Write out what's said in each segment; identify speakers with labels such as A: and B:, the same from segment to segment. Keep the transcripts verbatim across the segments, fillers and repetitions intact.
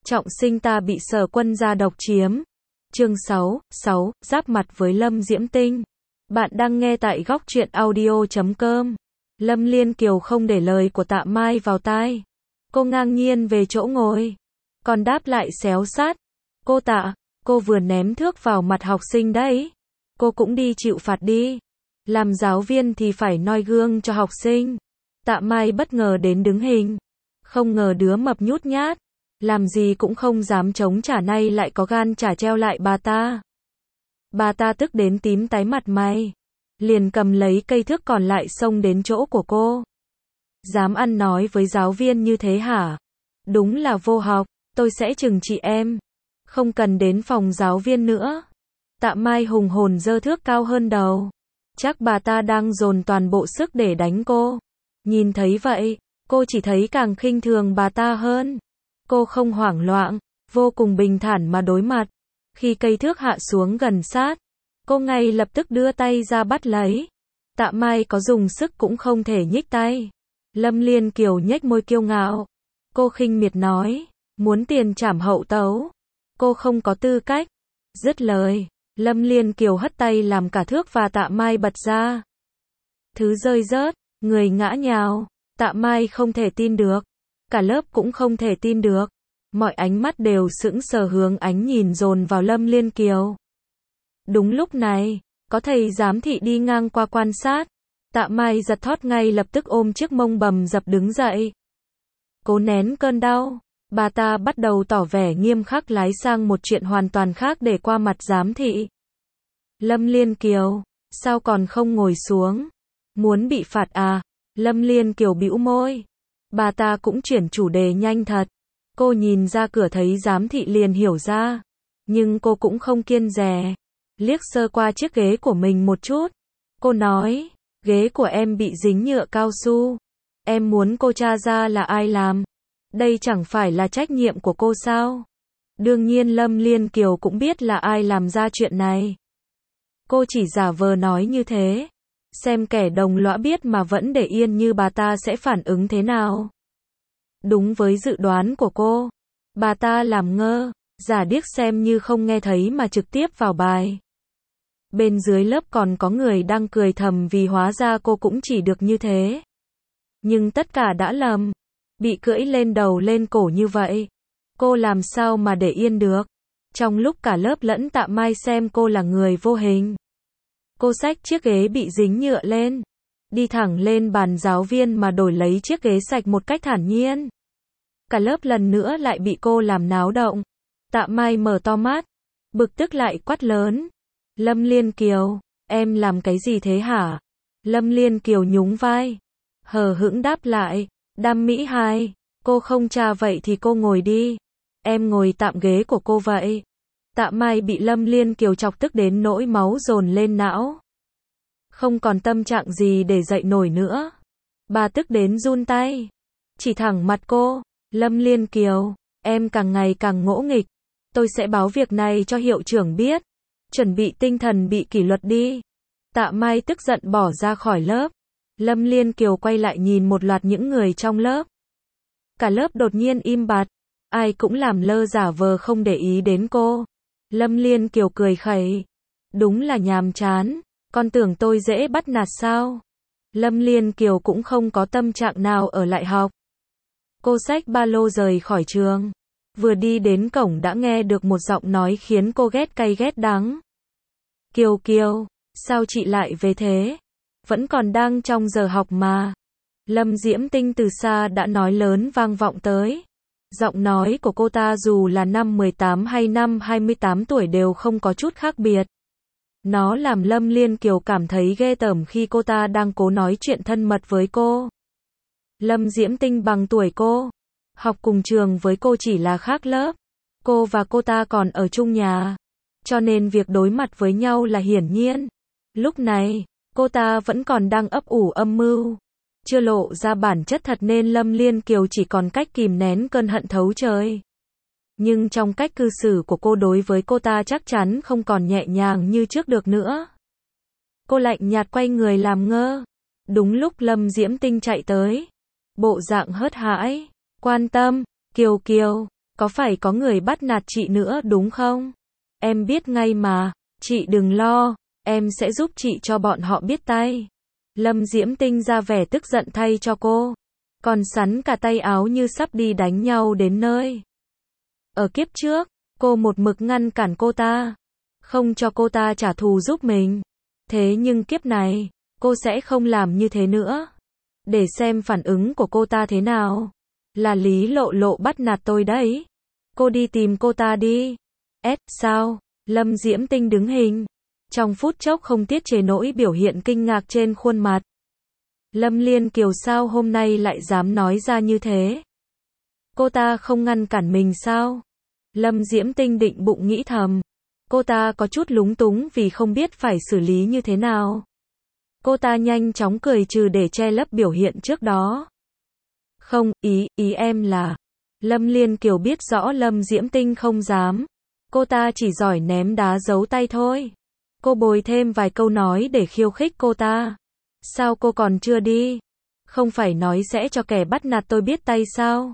A: Trọng sinh ta bị Sở Quân gia độc chiếm. Chương sáu, sáu, giáp mặt với Lâm Diễm Tinh. Bạn đang nghe tại góc truyện audio chấm com. Lâm Liên Kiều không để lời của Tạ Mai vào tai. Cô ngang nhiên về chỗ ngồi. Còn đáp lại xéo sát. Cô Tạ, cô vừa ném thước vào mặt học sinh đấy. Cô cũng đi chịu phạt đi. Làm giáo viên thì phải noi gương cho học sinh. Tạ Mai bất ngờ đến đứng hình. Không ngờ đứa mập nhút nhát. Làm gì cũng không dám chống trả, nay lại có gan trả treo lại bà ta. Bà ta tức đến tím tái mặt mày. Liền cầm lấy cây thước còn lại xông đến chỗ của cô. Dám ăn nói với giáo viên như thế hả? Đúng là vô học, tôi sẽ trừng trị em. Không cần đến phòng giáo viên nữa. Tạ Mai hùng hồn giơ thước cao hơn đầu. Chắc bà ta đang dồn toàn bộ sức để đánh cô. Nhìn thấy vậy, cô chỉ thấy càng khinh thường bà ta hơn. Cô không hoảng loạn, vô cùng bình thản mà đối mặt. Khi cây thước hạ xuống gần sát, cô ngay lập tức đưa tay ra bắt lấy. Tạ Mai có dùng sức cũng không thể nhích tay. Lâm Liên Kiều nhếch môi kiêu ngạo. Cô khinh miệt nói, muốn tiền trảm hậu tấu. Cô không có tư cách. Dứt lời, Lâm Liên Kiều hất tay làm cả thước và Tạ Mai bật ra. Thứ rơi rớt, người ngã nhào. Tạ Mai không thể tin được. Cả lớp cũng không thể tin được. Mọi ánh mắt đều sững sờ hướng ánh nhìn dồn vào Lâm Liên Kiều. Đúng lúc này, có thầy giám thị đi ngang qua quan sát. Tạ Mai giật thót ngay lập tức ôm chiếc mông bầm dập đứng dậy. Cố nén cơn đau, bà ta bắt đầu tỏ vẻ nghiêm khắc lái sang một chuyện hoàn toàn khác để qua mặt giám thị. Lâm Liên Kiều, sao còn không ngồi xuống? Muốn bị phạt à? Lâm Liên Kiều bĩu môi. Bà ta cũng chuyển chủ đề nhanh thật. Cô nhìn ra cửa thấy giám thị liền hiểu ra. Nhưng cô cũng không kiêng dè. Liếc sơ qua chiếc ghế của mình một chút. Cô nói, ghế của em bị dính nhựa cao su. Em muốn cô tra ra là ai làm. Đây chẳng phải là trách nhiệm của cô sao? Đương nhiên Lâm Liên Kiều cũng biết là ai làm ra chuyện này. Cô chỉ giả vờ nói như thế. Xem kẻ đồng lõa biết mà vẫn để yên như bà ta sẽ phản ứng thế nào. Đúng với dự đoán của cô, bà ta làm ngơ, giả điếc xem như không nghe thấy mà trực tiếp vào bài. Bên dưới lớp còn có người đang cười thầm vì hóa ra cô cũng chỉ được như thế. Nhưng tất cả đã lầm. Bị cưỡi lên đầu lên cổ như vậy, cô làm sao mà để yên được. Trong lúc cả lớp lẫn Tạ Mai xem cô là người vô hình, cô xách chiếc ghế bị dính nhựa lên, đi thẳng lên bàn giáo viên mà đổi lấy chiếc ghế sạch một cách thản nhiên. Cả lớp lần nữa lại bị cô làm náo động. Tạ Mai mở to mắt, bực tức lại quát lớn. Lâm Liên Kiều, em làm cái gì thế hả? Lâm Liên Kiều nhún vai, hờ hững đáp lại, Đam Mỹ hai, cô không tra vậy thì cô ngồi đi. Em ngồi tạm ghế của cô vậy. Tạ Mai bị Lâm Liên Kiều chọc tức đến nỗi máu dồn lên não. Không còn tâm trạng gì để dậy nổi nữa. Bà tức đến run tay. Chỉ thẳng mặt cô. Lâm Liên Kiều, em càng ngày càng ngỗ nghịch. Tôi sẽ báo việc này cho hiệu trưởng biết. Chuẩn bị tinh thần bị kỷ luật đi. Tạ Mai tức giận bỏ ra khỏi lớp. Lâm Liên Kiều quay lại nhìn một loạt những người trong lớp. Cả lớp đột nhiên im bặt. Ai cũng làm lơ giả vờ không để ý đến cô. Lâm Liên Kiều cười khẩy. Đúng là nhàm chán. Con tưởng tôi dễ bắt nạt sao? Lâm Liên Kiều cũng không có tâm trạng nào ở lại học. Cô xách ba lô rời khỏi trường. Vừa đi đến cổng đã nghe được một giọng nói khiến cô ghét cay ghét đắng. Kiều Kiều, sao chị lại về thế? Vẫn còn đang trong giờ học mà. Lâm Diễm Tinh từ xa đã nói lớn vang vọng tới. Giọng nói của cô ta dù là năm mười tám hay năm hai mươi tám tuổi đều không có chút khác biệt. Nó làm Lâm Liên Kiều cảm thấy ghê tởm khi cô ta đang cố nói chuyện thân mật với cô. Lâm Diễm Tinh bằng tuổi cô. Học cùng trường với cô chỉ là khác lớp. Cô và cô ta còn ở chung nhà. Cho nên việc đối mặt với nhau là hiển nhiên. Lúc này, cô ta vẫn còn đang ấp ủ âm mưu. Chưa lộ ra bản chất thật nên Lâm Liên Kiều chỉ còn cách kìm nén cơn hận thấu trời. Nhưng trong cách cư xử của cô đối với cô ta chắc chắn không còn nhẹ nhàng như trước được nữa. Cô lạnh nhạt quay người làm ngơ. Đúng lúc Lâm Diễm Tinh chạy tới. Bộ dạng hớt hãi, quan tâm, Kiều Kiều, Có phải có người bắt nạt chị nữa đúng không? Em biết ngay mà, chị đừng lo, em sẽ giúp chị cho bọn họ biết tay. Lâm Diễm Tinh ra vẻ tức giận thay cho cô, còn sắn cả tay áo như sắp đi đánh nhau đến nơi. Ở kiếp trước, cô một mực ngăn cản cô ta, không cho cô ta trả thù giúp mình. Thế nhưng kiếp này, cô sẽ không làm như thế nữa. Để xem phản ứng của cô ta thế nào. Là Lý Lộ Lộ bắt nạt tôi đấy. Cô đi tìm cô ta đi. S, sao? Lâm Diễm Tinh đứng hình. Trong phút chốc không tiết chế nỗi biểu hiện kinh ngạc trên khuôn mặt. Lâm Liên Kiều sao hôm nay lại dám nói ra như thế? Cô ta không ngăn cản mình sao? Lâm Diễm Tinh định bụng nghĩ thầm. Cô ta có chút lúng túng vì không biết phải xử lý như thế nào. Cô ta nhanh chóng cười trừ để che lấp biểu hiện trước đó. Không, ý, ý em là... Lâm Liên Kiều biết rõ Lâm Diễm Tinh không dám. Cô ta chỉ giỏi ném đá giấu tay thôi. Cô bồi thêm vài câu nói để khiêu khích cô ta. Sao cô còn chưa đi? Không phải nói sẽ cho kẻ bắt nạt tôi biết tay sao?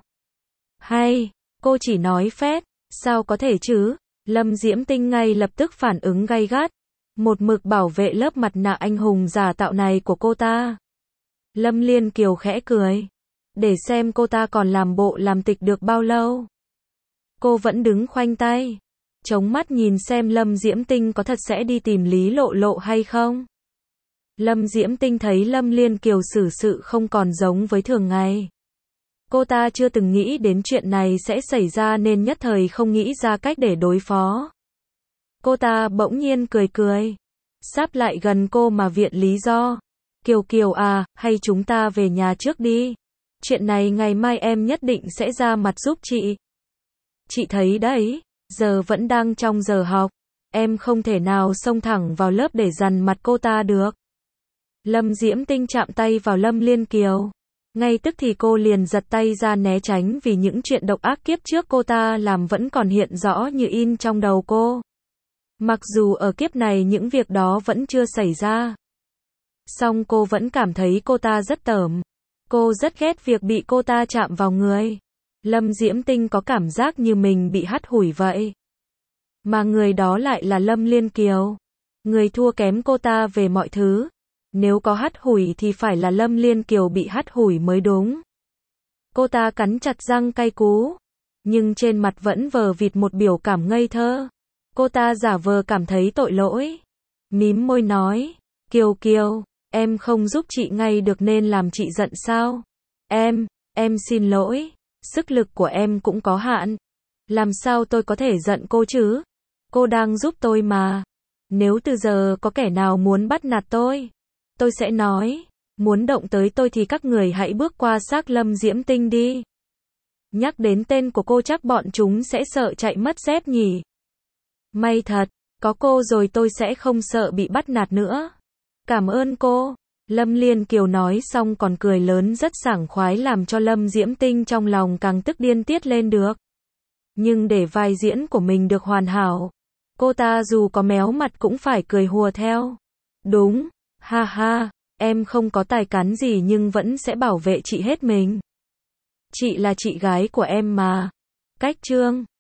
A: Hay, cô chỉ nói phét, sao có thể chứ? Lâm Diễm Tinh ngay lập tức phản ứng gay gắt. Một mực bảo vệ lớp mặt nạ anh hùng giả tạo này của cô ta. Lâm Liên Kiều khẽ cười. Để xem cô ta còn làm bộ làm tịch được bao lâu. Cô vẫn đứng khoanh tay, chống mắt nhìn xem Lâm Diễm Tinh có thật sẽ đi tìm Lý Lộ Lộ hay không. Lâm Diễm Tinh thấy Lâm Liên Kiều xử sự không còn giống với thường ngày. Cô ta chưa từng nghĩ đến chuyện này sẽ xảy ra nên nhất thời không nghĩ ra cách để đối phó. Cô ta bỗng nhiên cười cười, sắp lại gần cô mà viện lý do. Kiều Kiều à, hay chúng ta về nhà trước đi. Chuyện này ngày mai em nhất định sẽ ra mặt giúp chị. Chị thấy đấy, giờ vẫn đang trong giờ học. Em không thể nào xông thẳng vào lớp để dằn mặt cô ta được. Lâm Diễm Tinh chạm tay vào Lâm Liên Kiều. Ngay tức thì cô liền giật tay ra né tránh vì những chuyện độc ác kiếp trước cô ta làm vẫn còn hiện rõ như in trong đầu cô. Mặc dù ở kiếp này những việc đó vẫn chưa xảy ra. Song cô vẫn cảm thấy cô ta rất tởm. Cô rất ghét việc bị cô ta chạm vào người. Lâm Diễm Tinh có cảm giác như mình bị hắt hủi vậy. Mà người đó lại là Lâm Liên Kiều. Người thua kém cô ta về mọi thứ. Nếu có hắt hủi thì phải là Lâm Liên Kiều bị hắt hủi mới đúng. Cô ta cắn chặt răng cay cú. Nhưng trên mặt vẫn vờ vịt một biểu cảm ngây thơ. Cô ta giả vờ cảm thấy tội lỗi. Mím môi nói. Kiều Kiều, em không giúp chị ngay được nên làm chị giận sao? Em, em xin lỗi. Sức lực của em cũng có hạn. Làm sao tôi có thể giận cô chứ? Cô đang giúp tôi mà. Nếu từ giờ có kẻ nào muốn bắt nạt tôi, tôi sẽ nói. Muốn động tới tôi thì các người hãy bước qua xác Lâm Diễm Tinh đi. Nhắc đến tên của cô chắc bọn chúng sẽ sợ chạy mất dép nhỉ. May thật, có cô rồi tôi sẽ không sợ bị bắt nạt nữa. Cảm ơn cô. Lâm Liên Kiều nói xong còn cười lớn rất sảng khoái làm cho Lâm Diễm Tinh trong lòng càng tức điên tiết lên được. Nhưng để vai diễn của mình được hoàn hảo, cô ta dù có méo mặt cũng phải cười hùa theo. Đúng, ha ha, em không có tài cán gì nhưng vẫn sẽ bảo vệ chị hết mình. Chị là chị gái của em mà. Cách chương